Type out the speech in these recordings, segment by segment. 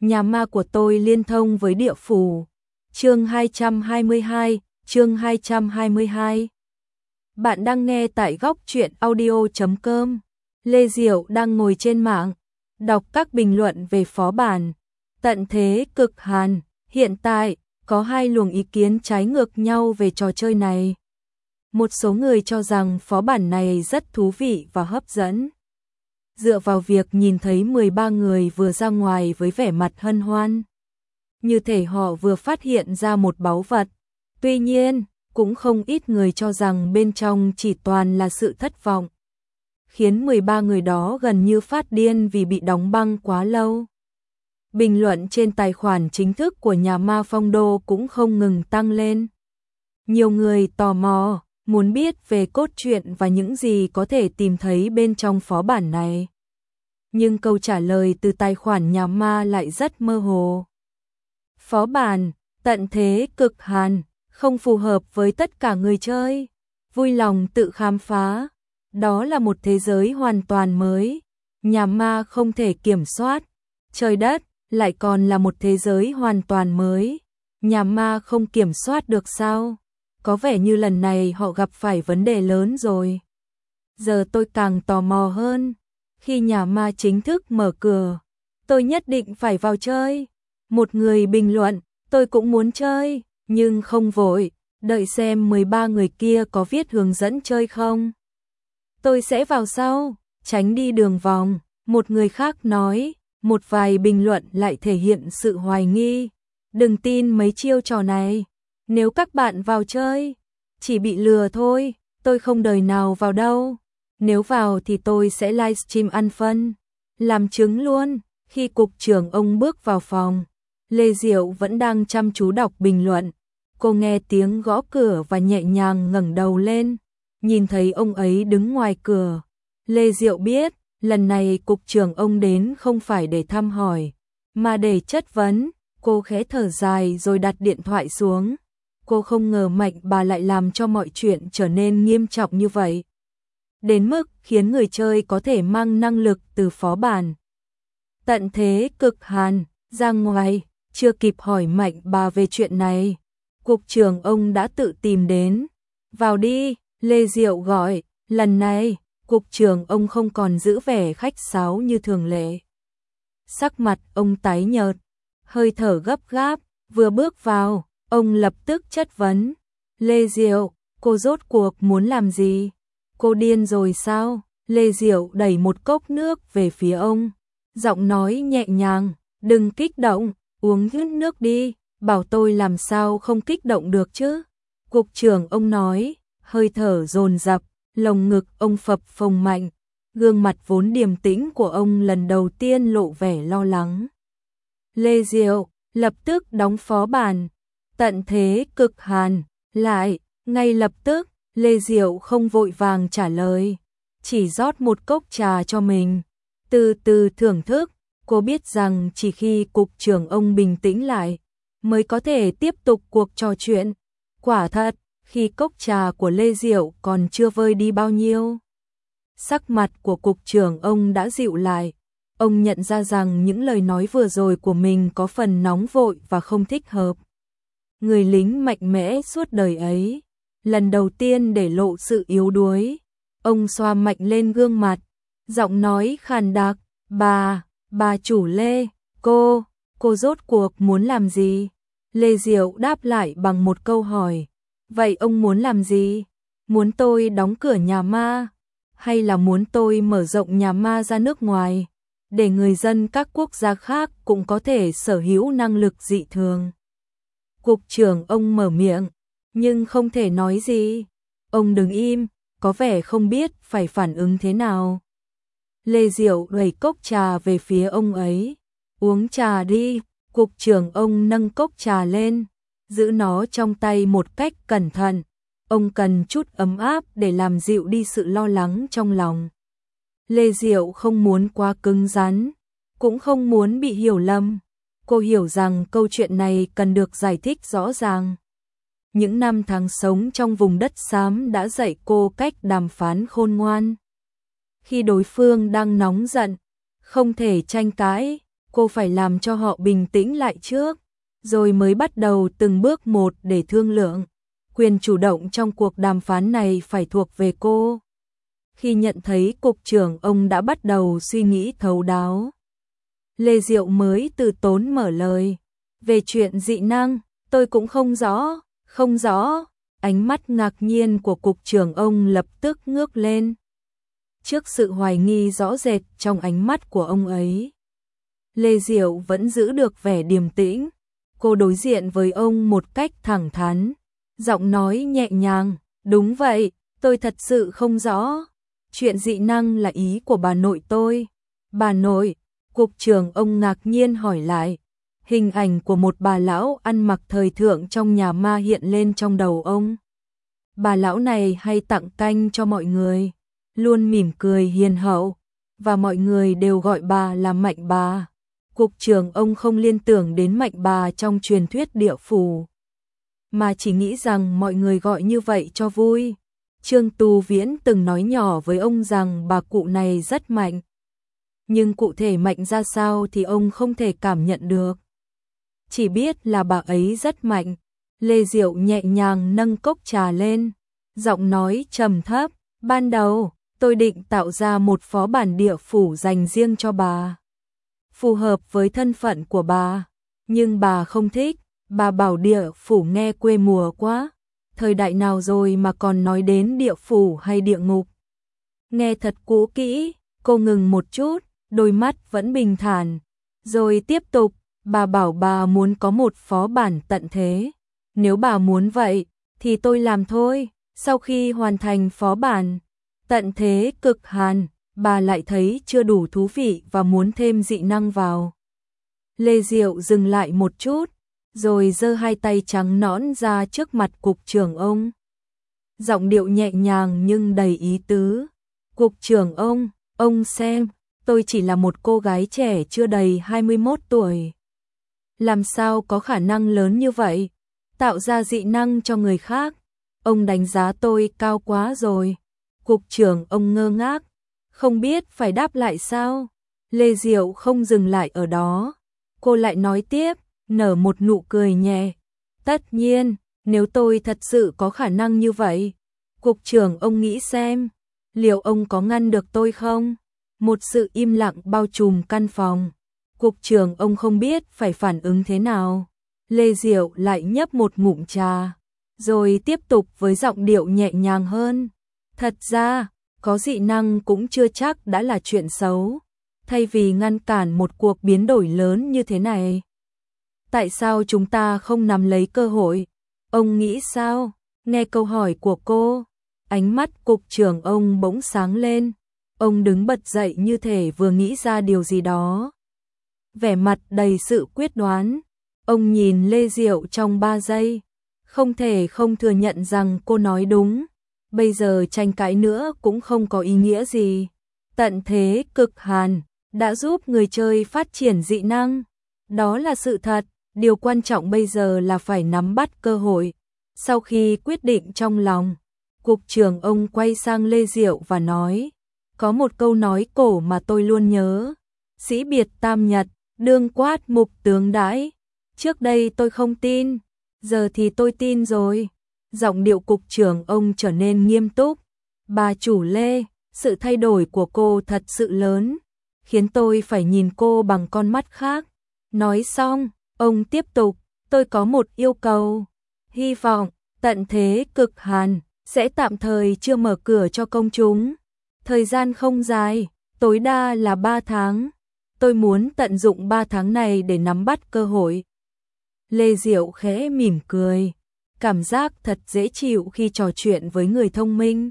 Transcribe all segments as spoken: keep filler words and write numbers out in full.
nhà ma của tôi liên thông với địa phủ. Chương hai trăm hai mươi hai, chương hai trăm hai mươi hai. Bạn đang nghe tại góc truyện audio chấm com. Lê Diệu đang ngồi trên mạng, đọc các bình luận về phó bản Tận Thế Cực Hàn. Hiện tại, có hai luồng ý kiến trái ngược nhau về trò chơi này. Một số người cho rằng phó bản này rất thú vị và hấp dẫn. Dựa vào việc nhìn thấy mười ba người vừa ra ngoài với vẻ mặt hân hoan, như thể họ vừa phát hiện ra một báu vật. Tuy nhiên, cũng không ít người cho rằng bên trong chỉ toàn là sự thất vọng, khiến mười ba người đó gần như phát điên vì bị đóng băng quá lâu. Bình luận trên tài khoản chính thức của nhà ma Phong Đô cũng không ngừng tăng lên. Nhiều người tò mò, muốn biết về cốt truyện và những gì có thể tìm thấy bên trong phó bản này. Nhưng câu trả lời từ tài khoản nhà ma lại rất mơ hồ. Phó bản Tận Thế Cực Hàn không phù hợp với tất cả người chơi. Vui lòng tự khám phá. Đó là một thế giới hoàn toàn mới. Nhà ma không thể kiểm soát. Trời đất lại còn là một thế giới hoàn toàn mới. Nhà ma không kiểm soát được sao? Có vẻ như lần này họ gặp phải vấn đề lớn rồi. Giờ tôi càng tò mò hơn. Khi nhà ma chính thức mở cửa, tôi nhất định phải vào chơi. Một người bình luận, tôi cũng muốn chơi, nhưng không vội, đợi xem mười ba người kia có viết hướng dẫn chơi không. Tôi sẽ vào sau, tránh đi đường vòng. Một người khác nói, một vài bình luận lại thể hiện sự hoài nghi. Đừng tin mấy chiêu trò này. Nếu các bạn vào chơi, chỉ bị lừa thôi, tôi không đời nào vào đâu. Nếu vào thì tôi sẽ livestream ăn phân. Làm chứng luôn. Khi cục trưởng ông bước vào phòng, Lê Diệu vẫn đang chăm chú đọc bình luận. Cô nghe tiếng gõ cửa và nhẹ nhàng ngẩng đầu lên, nhìn thấy ông ấy đứng ngoài cửa. Lê Diệu biết, lần này cục trưởng ông đến không phải để thăm hỏi, mà để chất vấn. Cô khẽ thở dài rồi đặt điện thoại xuống. Cô không ngờ Mạnh bà lại làm cho mọi chuyện trở nên nghiêm trọng như vậy, đến mức khiến người chơi có thể mang năng lực từ phó bản Tận Thế Cực Hàn ra ngoài. Chưa kịp hỏi Mạnh bà về chuyện này, cục trưởng ông đã tự tìm đến. Vào đi, Lê Diệu gọi. Lần này, cục trưởng ông không còn giữ vẻ khách sáo như thường lệ. Sắc mặt ông tái nhợt, hơi thở gấp gáp. Vừa bước vào, ông lập tức chất vấn. Lê Diệu, cô rốt cuộc muốn làm gì? Cô điên rồi sao? Lê Diệu đẩy một cốc nước về phía ông, giọng nói nhẹ nhàng. Đừng kích động, uống hết nước đi. Bảo tôi làm sao không kích động được chứ? Cục trưởng ông nói, hơi thở dồn dập, lồng ngực ông phập phồng mạnh. Gương mặt vốn điềm tĩnh của ông lần đầu tiên lộ vẻ lo lắng. Lê Diệu, lập tức đóng phó bản Tận Thế Cực Hàn lại, ngay lập tức. Lê Diệu không vội vàng trả lời, chỉ rót một cốc trà cho mình, từ từ thưởng thức. Cô biết rằng chỉ khi cục trưởng ông bình tĩnh lại, mới có thể tiếp tục cuộc trò chuyện. Quả thật, khi cốc trà của Lê Diệu còn chưa vơi đi bao nhiêu, sắc mặt của cục trưởng ông đã dịu lại. Ông nhận ra rằng những lời nói vừa rồi của mình có phần nóng vội và không thích hợp. Người lính mạnh mẽ suốt đời ấy, lần đầu tiên để lộ sự yếu đuối. Ông xoa mạnh lên gương mặt, giọng nói khàn đặc. Bà, bà chủ Lê, cô, cô rốt cuộc muốn làm gì? Lê Diệu đáp lại bằng một câu hỏi. Vậy ông muốn làm gì? Muốn tôi đóng cửa nhà ma? Hay là muốn tôi mở rộng nhà ma ra nước ngoài, để người dân các quốc gia khác cũng có thể sở hữu năng lực dị thường? Cục trưởng ông mở miệng, nhưng không thể nói gì. Ông đứng im, có vẻ không biết phải phản ứng thế nào. Lê Diệu đẩy cốc trà về phía ông ấy. Uống trà đi. Cục trưởng ông nâng cốc trà lên, giữ nó trong tay một cách cẩn thận. Ông cần chút ấm áp để làm dịu đi sự lo lắng trong lòng. Lê Diệu không muốn quá cứng rắn, cũng không muốn bị hiểu lầm. Cô hiểu rằng câu chuyện này cần được giải thích rõ ràng. Những năm tháng sống trong vùng đất xám đã dạy cô cách đàm phán khôn ngoan. Khi đối phương đang nóng giận, không thể tranh cãi, cô phải làm cho họ bình tĩnh lại trước, rồi mới bắt đầu từng bước một để thương lượng. Quyền chủ động trong cuộc đàm phán này phải thuộc về cô. Khi nhận thấy cục trưởng ông đã bắt đầu suy nghĩ thấu đáo, Lê Diệu mới từ tốn mở lời. Về chuyện dị năng, tôi cũng không rõ, không rõ. Ánh mắt ngạc nhiên của cục trưởng ông lập tức ngước lên. Trước sự hoài nghi rõ rệt trong ánh mắt của ông ấy, Lê Diệu vẫn giữ được vẻ điềm tĩnh. Cô đối diện với ông một cách thẳng thắn, giọng nói nhẹ nhàng, đúng vậy, tôi thật sự không rõ. Chuyện dị năng là ý của bà nội tôi. Bà nội, cục trưởng ông ngạc nhiên hỏi lại. Hình ảnh của một bà lão ăn mặc thời thượng trong nhà ma hiện lên trong đầu ông. Bà lão này hay tặng canh cho mọi người, luôn mỉm cười hiền hậu, và mọi người đều gọi bà là Mạnh bà. Cục trưởng ông không liên tưởng đến Mạnh bà trong truyền thuyết địa phủ, mà chỉ nghĩ rằng mọi người gọi như vậy cho vui. Trương Tu Viễn từng nói nhỏ với ông rằng bà cụ này rất mạnh, nhưng cụ thể mạnh ra sao thì ông không thể cảm nhận được. Chỉ biết là bà ấy rất mạnh. Lê Diệu nhẹ nhàng nâng cốc trà lên, giọng nói trầm thấp, ban đầu tôi định tạo ra một phó bản địa phủ dành riêng cho bà, phù hợp với thân phận của bà, nhưng bà không thích, bà bảo địa phủ nghe quê mùa quá, thời đại nào rồi mà còn nói đến địa phủ hay địa ngục. Nghe thật cũ kỹ. Cô ngừng một chút, đôi mắt vẫn bình thản, rồi tiếp tục, bà bảo bà muốn có một phó bản tận thế. Nếu bà muốn vậy, thì tôi làm thôi. Sau khi hoàn thành phó bản tận thế cực hàn, bà lại thấy chưa đủ thú vị và muốn thêm dị năng vào. Lê Diệu dừng lại một chút, rồi giơ hai tay trắng nõn ra trước mặt cục trưởng ông. Giọng điệu nhẹ nhàng nhưng đầy ý tứ. Cục trưởng ông, ông xem, tôi chỉ là một cô gái trẻ chưa đầy hai mươi mốt tuổi. Làm sao có khả năng lớn như vậy? Tạo ra dị năng cho người khác. Ông đánh giá tôi cao quá rồi. Cục trưởng ông ngơ ngác, không biết phải đáp lại sao. Lê Diệu không dừng lại ở đó. Cô lại nói tiếp, nở một nụ cười nhẹ. Tất nhiên, nếu tôi thật sự có khả năng như vậy, cục trưởng ông nghĩ xem, liệu ông có ngăn được tôi không? Một sự im lặng bao trùm căn phòng. Cục trưởng ông không biết phải phản ứng thế nào. Lê Diệu lại nhấp một ngụm trà, rồi tiếp tục với giọng điệu nhẹ nhàng hơn. Thật ra, có dị năng cũng chưa chắc đã là chuyện xấu. Thay vì ngăn cản một cuộc biến đổi lớn như thế này, tại sao chúng ta không nắm lấy cơ hội? Ông nghĩ sao? Nghe câu hỏi của cô, ánh mắt cục trưởng ông bỗng sáng lên. Ông đứng bật dậy như thể vừa nghĩ ra điều gì đó, vẻ mặt đầy sự quyết đoán. Ông nhìn Lê Diệu trong ba giây, không thể không thừa nhận rằng cô nói đúng. Bây giờ tranh cãi nữa cũng không có ý nghĩa gì. Tận thế cực hàn đã giúp người chơi phát triển dị năng, đó là sự thật. Điều quan trọng bây giờ là phải nắm bắt cơ hội. Sau khi quyết định trong lòng, cục trưởng ông quay sang Lê Diệu và nói, có một câu nói cổ mà tôi luôn nhớ, sĩ biệt tam nhật, đương quát mục tướng đãi. Trước đây tôi không tin, giờ thì tôi tin rồi. Giọng điệu cục trưởng ông trở nên nghiêm túc. Bà chủ Lê, sự thay đổi của cô thật sự lớn, khiến tôi phải nhìn cô bằng con mắt khác. Nói xong, ông tiếp tục, tôi có một yêu cầu. Hy vọng tận thế cực hàn sẽ tạm thời chưa mở cửa cho công chúng. Thời gian không dài, tối đa là ba tháng. Tôi muốn tận dụng ba tháng này để nắm bắt cơ hội. Lê Diệu khẽ mỉm cười, cảm giác thật dễ chịu khi trò chuyện với người thông minh.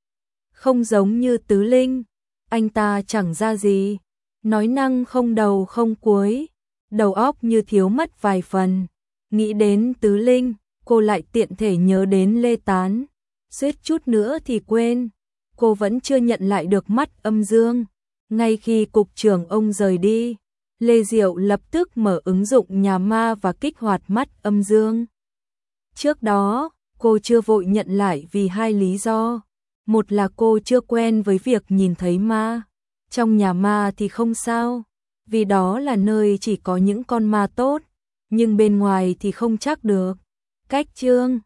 Không giống như Tứ Linh, anh ta chẳng ra gì, nói năng không đầu không cuối, đầu óc như thiếu mất vài phần. Nghĩ đến Tứ Linh, cô lại tiện thể nhớ đến Lê Tán, suýt chút nữa thì quên. Cô vẫn chưa nhận lại được mắt âm dương. Ngay khi cục trưởng ông rời đi, Lê Diệu lập tức mở ứng dụng nhà ma và kích hoạt mắt âm dương. Trước đó, cô chưa vội nhận lại vì hai lý do. Một là cô chưa quen với việc nhìn thấy ma. Trong nhà ma thì không sao, vì đó là nơi chỉ có những con ma tốt, nhưng bên ngoài thì không chắc được. Cách chương